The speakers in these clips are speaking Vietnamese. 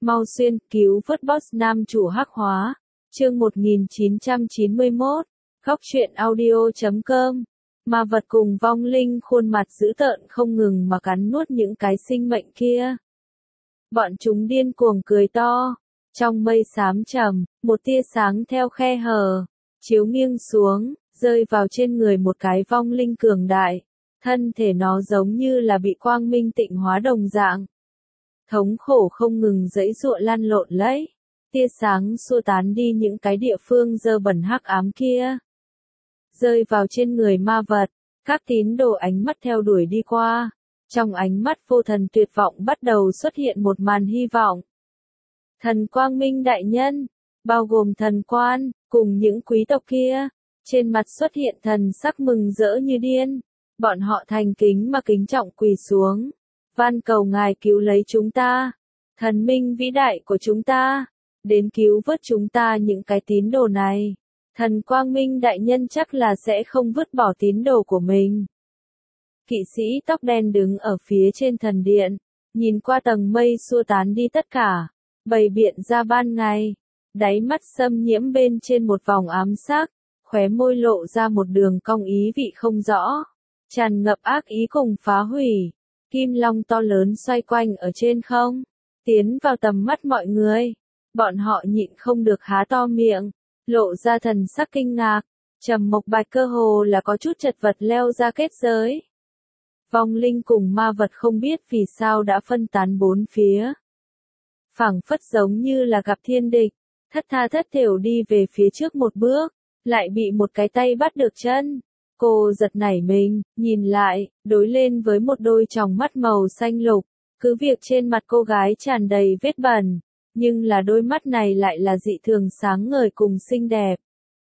Mau xuyên, cứu vớt boss nam chủ hắc hóa. Chương 1991, góc truyện audio.com. Ma vật cùng vong linh khuôn mặt dữ tợn không ngừng mà cắn nuốt những cái sinh mệnh kia. Bọn chúng điên cuồng cười to. Trong mây xám trầm, một tia sáng theo khe hở, chiếu nghiêng xuống, rơi vào trên người một cái vong linh cường đại. Thân thể nó giống như là bị quang minh tịnh hóa đồng dạng. Thống khổ không ngừng giãy giụa lăn lộn lấy. Tia sáng xua tán đi những cái địa phương dơ bẩn hắc ám kia. Rơi vào trên người ma vật, các tín đồ ánh mắt theo đuổi đi qua. Trong ánh mắt vô thần tuyệt vọng bắt đầu xuất hiện một màn hy vọng. Thần Quang Minh đại nhân, bao gồm thần quan, cùng những quý tộc kia, trên mặt xuất hiện thần sắc mừng rỡ như điên. Bọn họ thành kính mà kính trọng quỳ xuống. Van cầu ngài cứu lấy chúng ta. Thần minh vĩ đại của chúng ta. Đến cứu vớt chúng ta những cái tín đồ này. Thần Quang Minh đại nhân chắc là sẽ không vứt bỏ tín đồ của mình. Kỵ sĩ tóc đen đứng ở phía trên thần điện. Nhìn qua tầng mây xua tán đi tất cả. Bày biện ra ban ngày. Đáy mắt xâm nhiễm bên trên một vòng ám sắc. Khóe môi lộ ra một đường cong ý vị không rõ. Tràn ngập ác ý cùng phá hủy. Kim long to lớn xoay quanh ở trên không. Tiến vào tầm mắt mọi người. Bọn họ nhịn không được há to miệng. Lộ ra thần sắc kinh ngạc. Trầm Mộc Bạch cơ hồ là có chút chật vật leo ra kết giới. Vong linh cùng ma vật không biết vì sao đã phân tán bốn phía. Phảng phất giống như là gặp thiên địch. Thất tha thất thểu đi về phía trước một bước. Lại bị một cái tay bắt được chân. Cô giật nảy mình, nhìn lại, đối lên với một đôi tròng mắt màu xanh lục. Cứ việc trên mặt cô gái tràn đầy vết bẩn, nhưng là đôi mắt này lại là dị thường sáng ngời cùng xinh đẹp.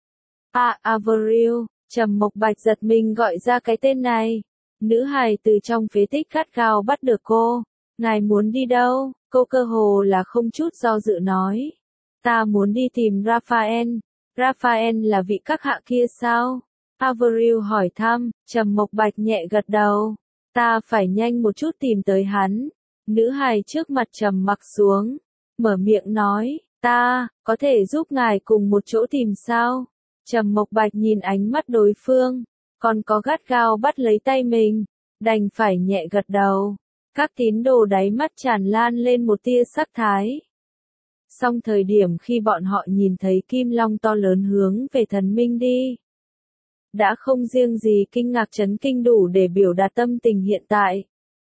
Avril, Trầm Mộc Bạch giật mình gọi ra cái tên này. Nữ hài từ trong phế tích gắt gao bắt được cô. Ngài muốn đi đâu? Cô cơ hồ là không chút do dự nói. Ta muốn đi tìm Raphael. Raphael là vị các hạ kia sao? Avril hỏi thăm, Trầm Mộc Bạch nhẹ gật đầu. Ta phải nhanh một chút tìm tới hắn. Nữ hài trước mặt trầm mặc xuống. Mở miệng nói, ta, có thể giúp ngài cùng một chỗ tìm sao? Trầm Mộc Bạch nhìn ánh mắt đối phương. Còn có gắt gao bắt lấy tay mình. Đành phải nhẹ gật đầu. Các tín đồ đáy mắt tràn lan lên một tia sắc thái. Song thời điểm khi bọn họ nhìn thấy kim long to lớn hướng về thần minh đi. Đã không riêng gì kinh ngạc chấn kinh đủ để biểu đạt tâm tình hiện tại.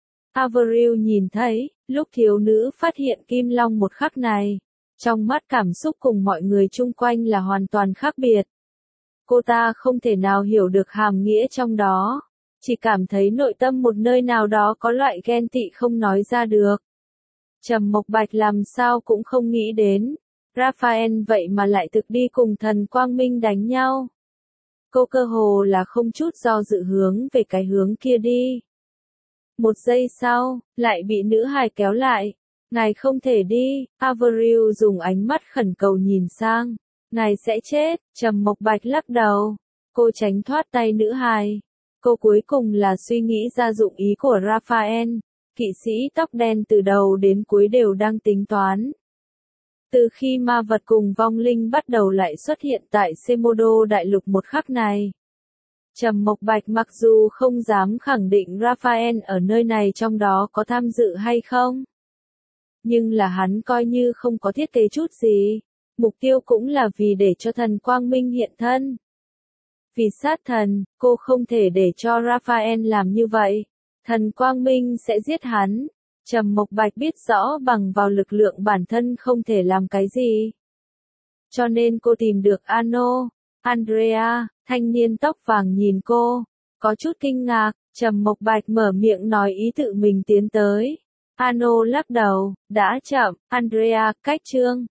Avril nhìn thấy, lúc thiếu nữ phát hiện kim long một khắc này, trong mắt cảm xúc cùng mọi người chung quanh là hoàn toàn khác biệt. Cô ta không thể nào hiểu được hàm nghĩa trong đó, chỉ cảm thấy nội tâm một nơi nào đó có loại ghen tị không nói ra được. Trầm Mộc Bạch làm sao cũng không nghĩ đến, Raphael vậy mà lại thực đi cùng thần Quang Minh đánh nhau. Cô cơ hồ là không chút do dự hướng về cái hướng kia đi. Một giây sau, lại bị nữ hài kéo lại. Ngài không thể đi, Avril dùng ánh mắt khẩn cầu nhìn sang. Ngài sẽ chết, Trầm Mộc Bạch lắc đầu. Cô tránh thoát tay nữ hài. Cô cuối cùng là suy nghĩ ra dụng ý của Raphael. Kỵ sĩ tóc đen từ đầu đến cuối đều đang tính toán. Từ khi ma vật cùng vong linh bắt đầu lại xuất hiện tại Semodo đại lục một khắc này. Trầm Mộc Bạch mặc dù không dám khẳng định Raphael ở nơi này trong đó có tham dự hay không. Nhưng là hắn coi như không có thiết kế chút gì. Mục tiêu cũng là vì để cho thần Quang Minh hiện thân. Vì sát thần, cô không thể để cho Raphael làm như vậy. Thần Quang Minh sẽ giết hắn. Trầm Mộc Bạch biết rõ bằng vào lực lượng bản thân không thể làm cái gì. Cho nên cô tìm được Andrea, thanh niên tóc vàng nhìn cô. Có chút kinh ngạc, Trầm Mộc Bạch mở miệng nói ý tự mình tiến tới. Lắc đầu, đã chậm, Andrea, cách chương.